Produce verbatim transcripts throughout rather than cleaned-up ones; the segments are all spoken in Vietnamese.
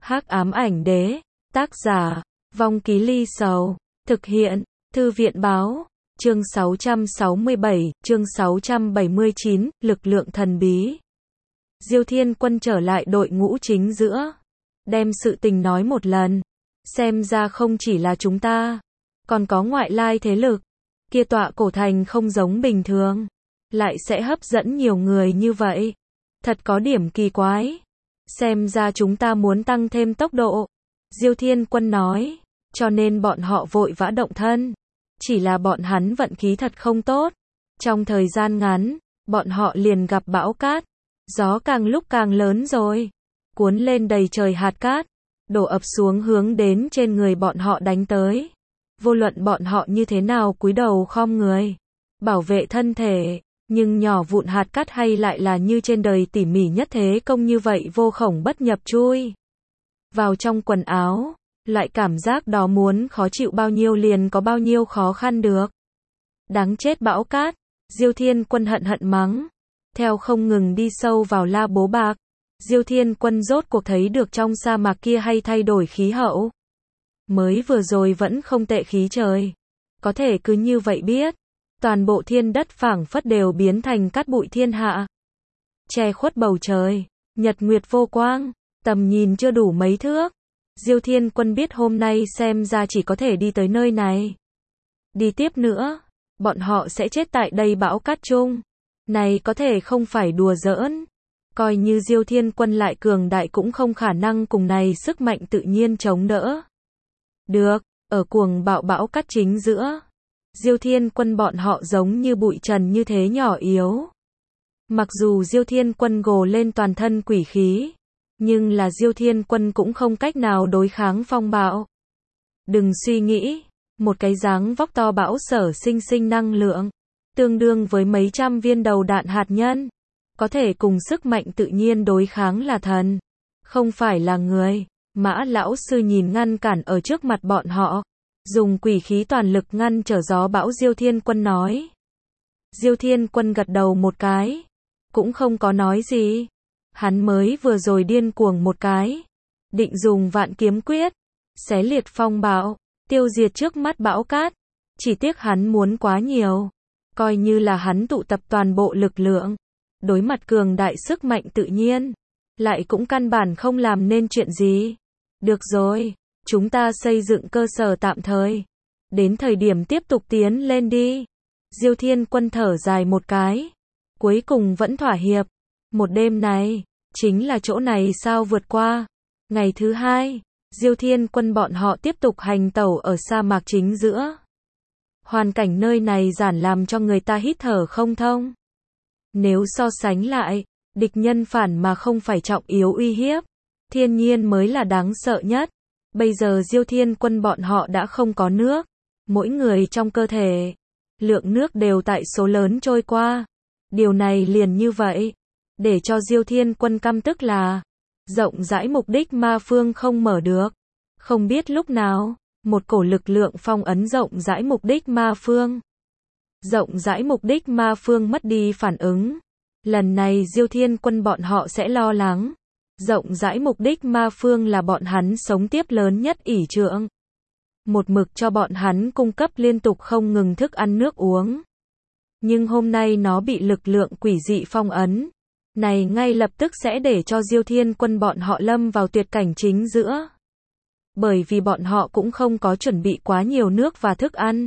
Hắc ám ảnh đế, tác giả, Vong Ký Ly Sầu, thực hiện, Thư viện báo, chương sáu trăm sáu mươi bảy, chương sáu trăm bảy mươi chín, lực lượng thần bí. Diêu Thiên Quân trở lại đội ngũ chính giữa, đem sự tình nói một lần, xem ra không chỉ là chúng ta, còn có ngoại lai thế lực, kia tọa cổ thành không giống bình thường, lại sẽ hấp dẫn nhiều người như vậy, thật có điểm kỳ quái. Xem ra chúng ta muốn tăng thêm tốc độ, Diêu Thiên Quân nói, cho nên bọn họ vội vã động thân. Chỉ là bọn hắn vận khí thật không tốt. Trong thời gian ngắn, bọn họ liền gặp bão cát. Gió càng lúc càng lớn rồi. Cuốn lên đầy trời hạt cát, đổ ập xuống hướng đến trên người bọn họ đánh tới. Vô luận bọn họ như thế nào cúi đầu khom người, bảo vệ thân thể, nhưng nhỏ vụn hạt cát hay lại là như trên đời tỉ mỉ nhất thế công như vậy vô khổng bất nhập chui vào trong quần áo. Loại cảm giác đó muốn khó chịu bao nhiêu liền có bao nhiêu khó khăn được. Đáng chết bão cát, Diêu Thiên Quân hận hận mắng. Theo không ngừng đi sâu vào la bố bạc, Diêu Thiên Quân rốt cuộc thấy được trong sa mạc kia hay thay đổi khí hậu. Mới vừa rồi vẫn không tệ khí trời. Có thể cứ như vậy biết, toàn bộ thiên đất phảng phất đều biến thành cát bụi thiên hạ. Che khuất bầu trời, nhật nguyệt vô quang, tầm nhìn chưa đủ mấy thước. Diêu Thiên Quân biết hôm nay xem ra chỉ có thể đi tới nơi này. Đi tiếp nữa, bọn họ sẽ chết tại đây bão cát chung. Này có thể không phải đùa giỡn. Coi như Diêu Thiên Quân lại cường đại cũng không khả năng cùng này sức mạnh tự nhiên chống đỡ. Được, ở cuồng bạo bão cát chính giữa, Diêu Thiên Quân bọn họ giống như bụi trần như thế nhỏ yếu. Mặc dù Diêu Thiên Quân gồ lên toàn thân quỷ khí, nhưng là Diêu Thiên Quân cũng không cách nào đối kháng phong bạo. Đừng suy nghĩ, một cái dáng vóc to bão sở sinh sinh năng lượng, tương đương với mấy trăm viên đầu đạn hạt nhân, có thể cùng sức mạnh tự nhiên đối kháng là thần, không phải là người. Mã lão sư nhìn ngăn cản ở trước mặt bọn họ, dùng quỷ khí toàn lực ngăn trở gió bão. Diêu Thiên Quân nói. Diêu Thiên Quân gật đầu một cái, cũng không có nói gì. Hắn mới vừa rồi điên cuồng một cái, định dùng vạn kiếm quyết, xé liệt phong bạo, tiêu diệt trước mắt bão cát. Chỉ tiếc hắn muốn quá nhiều, coi như là hắn tụ tập toàn bộ lực lượng, đối mặt cường đại sức mạnh tự nhiên, lại cũng căn bản không làm nên chuyện gì. Được rồi, chúng ta xây dựng cơ sở tạm thời, đến thời điểm tiếp tục tiến lên đi. Diêu Thiên Quân thở dài một cái, cuối cùng vẫn thỏa hiệp. Một đêm này, chính là chỗ này sao vượt qua. Ngày thứ hai, Diêu Thiên Quân bọn họ tiếp tục hành tẩu ở sa mạc chính giữa. Hoàn cảnh nơi này giản làm cho người ta hít thở không thông. Nếu so sánh lại, địch nhân phản mà không phải trọng yếu uy hiếp, thiên nhiên mới là đáng sợ nhất. Bây giờ Diêu Thiên Quân bọn họ đã không có nước, mỗi người trong cơ thể, lượng nước đều tại số lớn trôi qua. Điều này liền như vậy, để cho Diêu Thiên Quân căm tức là, rộng rãi mục đích ma phương không mở được. Không biết lúc nào, một cổ lực lượng phong ấn rộng rãi mục đích ma phương. Rộng rãi mục đích ma phương mất đi phản ứng. Lần này Diêu Thiên Quân bọn họ sẽ lo lắng. Rộng rãi mục đích ma phương là bọn hắn sống tiếp lớn nhất ỷ trượng. Một mực cho bọn hắn cung cấp liên tục không ngừng thức ăn nước uống. Nhưng hôm nay nó bị lực lượng quỷ dị phong ấn. Này ngay lập tức sẽ để cho Diêu Thiên Quân bọn họ lâm vào tuyệt cảnh chính giữa. Bởi vì bọn họ cũng không có chuẩn bị quá nhiều nước và thức ăn.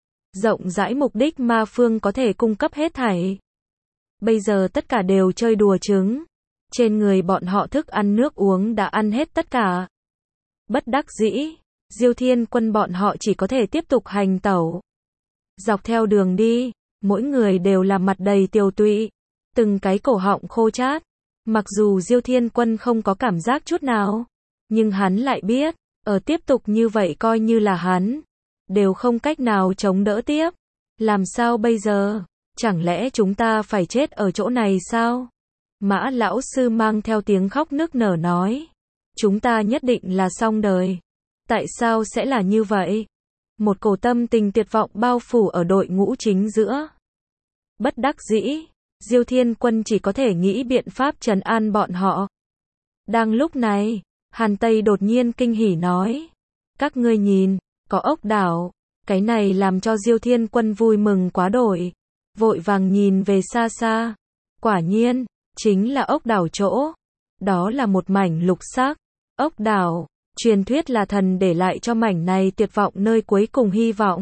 Rộng rãi mục đích ma phương có thể cung cấp hết thảy. Bây giờ tất cả đều chơi đùa trứng. Trên người bọn họ thức ăn nước uống đã ăn hết tất cả. Bất đắc dĩ, Diêu Thiên Quân bọn họ chỉ có thể tiếp tục hành tẩu. Dọc theo đường đi, mỗi người đều là mặt đầy tiều tụy, từng cái cổ họng khô chát. Mặc dù Diêu Thiên Quân không có cảm giác chút nào, nhưng hắn lại biết, ở tiếp tục như vậy coi như là hắn, đều không cách nào chống đỡ tiếp. Làm sao bây giờ? Chẳng lẽ chúng ta phải chết ở chỗ này sao? Mã lão sư mang theo tiếng khóc nức nở nói. Chúng ta nhất định là xong đời. Tại sao sẽ là như vậy? Một cổ tâm tình tuyệt vọng bao phủ ở đội ngũ chính giữa. Bất đắc dĩ, Diêu Thiên Quân chỉ có thể nghĩ biện pháp trấn an bọn họ. Đang lúc này, Hàn Tây đột nhiên kinh hỉ nói. Các ngươi nhìn, có ốc đảo. Cái này làm cho Diêu Thiên Quân vui mừng quá đổi. Vội vàng nhìn về xa xa. Quả nhiên, chính là ốc đảo chỗ. Đó là một mảnh lục sắc. Ốc đảo, truyền thuyết là thần để lại cho mảnh này tuyệt vọng nơi cuối cùng hy vọng.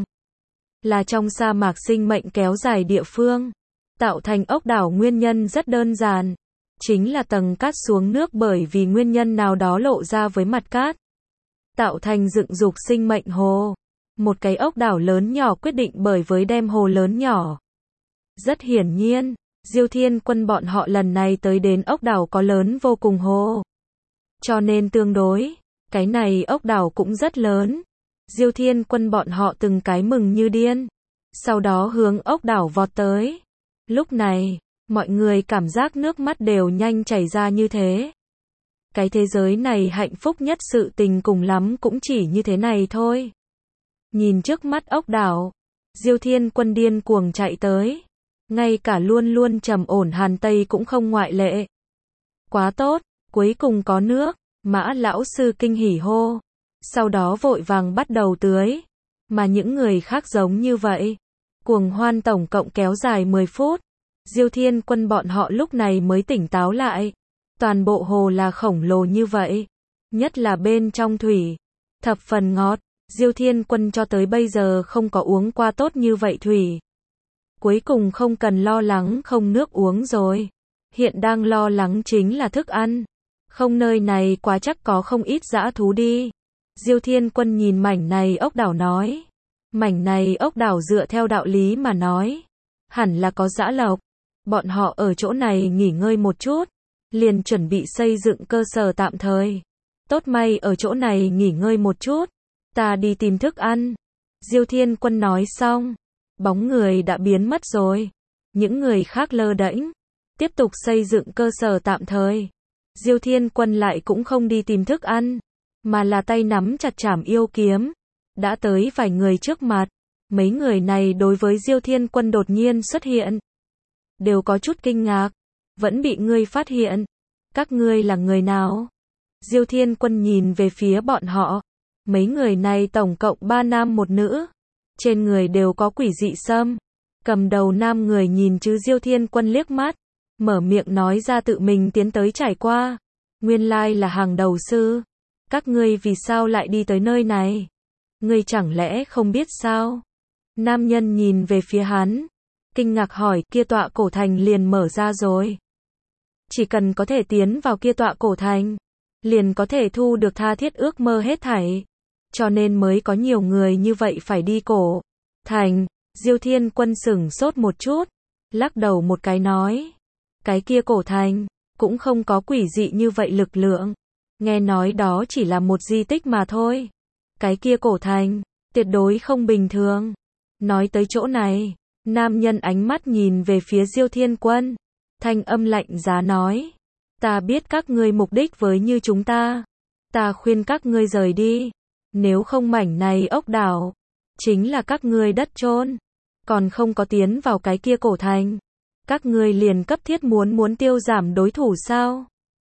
Là trong sa mạc sinh mệnh kéo dài địa phương. Tạo thành ốc đảo nguyên nhân rất đơn giản. Chính là tầng cát xuống nước bởi vì nguyên nhân nào đó lộ ra với mặt cát. Tạo thành dựng dục sinh mệnh hồ. Một cái ốc đảo lớn nhỏ quyết định bởi với đem hồ lớn nhỏ. Rất hiển nhiên, Diêu Thiên Quân bọn họ lần này tới đến ốc đảo có lớn vô cùng hồ. Cho nên tương đối, cái này ốc đảo cũng rất lớn. Diêu Thiên Quân bọn họ từng cái mừng như điên. Sau đó hướng ốc đảo vọt tới. Lúc này, mọi người cảm giác nước mắt đều nhanh chảy ra như thế. Cái thế giới này hạnh phúc nhất sự tình cùng lắm cũng chỉ như thế này thôi. Nhìn trước mắt ốc đảo, Diêu Thiên Quân điên cuồng chạy tới. Ngay cả luôn luôn trầm ổn Hàn Tây cũng không ngoại lệ. Quá tốt, cuối cùng có nước, Mã lão sư kinh hỉ hô. Sau đó vội vàng bắt đầu tưới. Mà những người khác giống như vậy. Cuồng hoan tổng cộng kéo dài mười phút. Diêu Thiên Quân bọn họ lúc này mới tỉnh táo lại. Toàn bộ hồ là khổng lồ như vậy. Nhất là bên trong thủy. Thập phần ngọt. Diêu Thiên Quân cho tới bây giờ không có uống qua tốt như vậy thủy. Cuối cùng không cần lo lắng không nước uống rồi. Hiện đang lo lắng chính là thức ăn. Không nơi này quá chắc có không ít dã thú đi. Diêu Thiên Quân nhìn mảnh này ốc đảo nói. Mảnh này ốc đảo dựa theo đạo lý mà nói. Hẳn là có dã lộc. Bọn họ ở chỗ này nghỉ ngơi một chút. Liền chuẩn bị xây dựng cơ sở tạm thời. Tốt may ở chỗ này nghỉ ngơi một chút. Ta đi tìm thức ăn. Diêu Thiên Quân nói xong. Bóng người đã biến mất rồi. Những người khác lơ đễnh. Tiếp tục xây dựng cơ sở tạm thời. Diêu Thiên Quân lại cũng không đi tìm thức ăn. Mà là tay nắm chặt trảm yêu kiếm. Đã tới vài người trước mặt. Mấy người này đối với Diêu Thiên Quân đột nhiên xuất hiện. Đều có chút kinh ngạc. Vẫn bị ngươi phát hiện. Các ngươi là người nào? Diêu Thiên Quân nhìn về phía bọn họ. Mấy người này tổng cộng ba nam một nữ. Trên người đều có quỷ dị sâm. Cầm đầu nam người nhìn chứ Diêu Thiên Quân liếc mắt. Mở miệng nói ra tự mình tiến tới trải qua. Nguyên lai là hàng đầu sư. Các ngươi vì sao lại đi tới nơi này? Ngươi chẳng lẽ không biết sao? Nam nhân nhìn về phía hắn. Kinh ngạc hỏi kia tọa cổ thành liền mở ra rồi. Chỉ cần có thể tiến vào kia tọa cổ thành. Liền có thể thu được tha thiết ước mơ hết thảy. Cho nên mới có nhiều người như vậy phải đi cổ thành. Diêu Thiên Quân sửng sốt một chút. Lắc đầu một cái nói. Cái kia cổ thành. Cũng không có quỷ dị như vậy lực lượng. Nghe nói đó chỉ là một di tích mà thôi. Cái kia cổ thành. Tuyệt đối không bình thường. Nói tới chỗ này. Nam nhân ánh mắt nhìn về phía Diêu Thiên Quân. Thanh âm lạnh giá nói. Ta biết các ngươi mục đích với như chúng ta. Ta khuyên các ngươi rời đi. Nếu không mảnh này ốc đảo. Chính là các ngươi đất chôn. Còn không có tiến vào cái kia cổ thành. Các ngươi liền cấp thiết muốn muốn tiêu giảm đối thủ sao?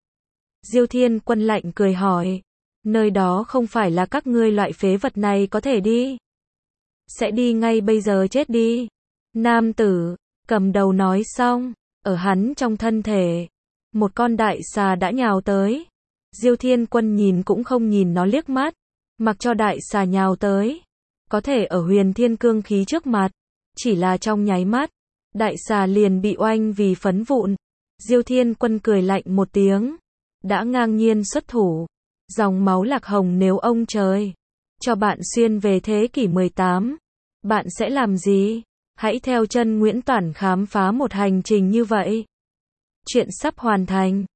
Diêu Thiên Quân lạnh cười hỏi. Nơi đó không phải là các ngươi loại phế vật này có thể đi. Sẽ đi ngay bây giờ chết đi. Nam tử, cầm đầu nói xong. Ở hắn trong thân thể. Một con đại xà đã nhào tới. Diêu Thiên Quân nhìn cũng không nhìn nó liếc mắt. Mặc cho đại xà nhào tới. Có thể ở huyền thiên cương khí trước mặt. Chỉ là trong nháy mắt. Đại xà liền bị oanh vì phấn vụn. Diêu Thiên Quân cười lạnh một tiếng. Đã ngang nhiên xuất thủ. Dòng máu lạc hồng nếu ông trời. Cho bạn xuyên về thế kỷ mười tám. Bạn sẽ làm gì? Hãy theo chân Nguyễn Toản khám phá một hành trình như vậy. Chuyện sắp hoàn thành.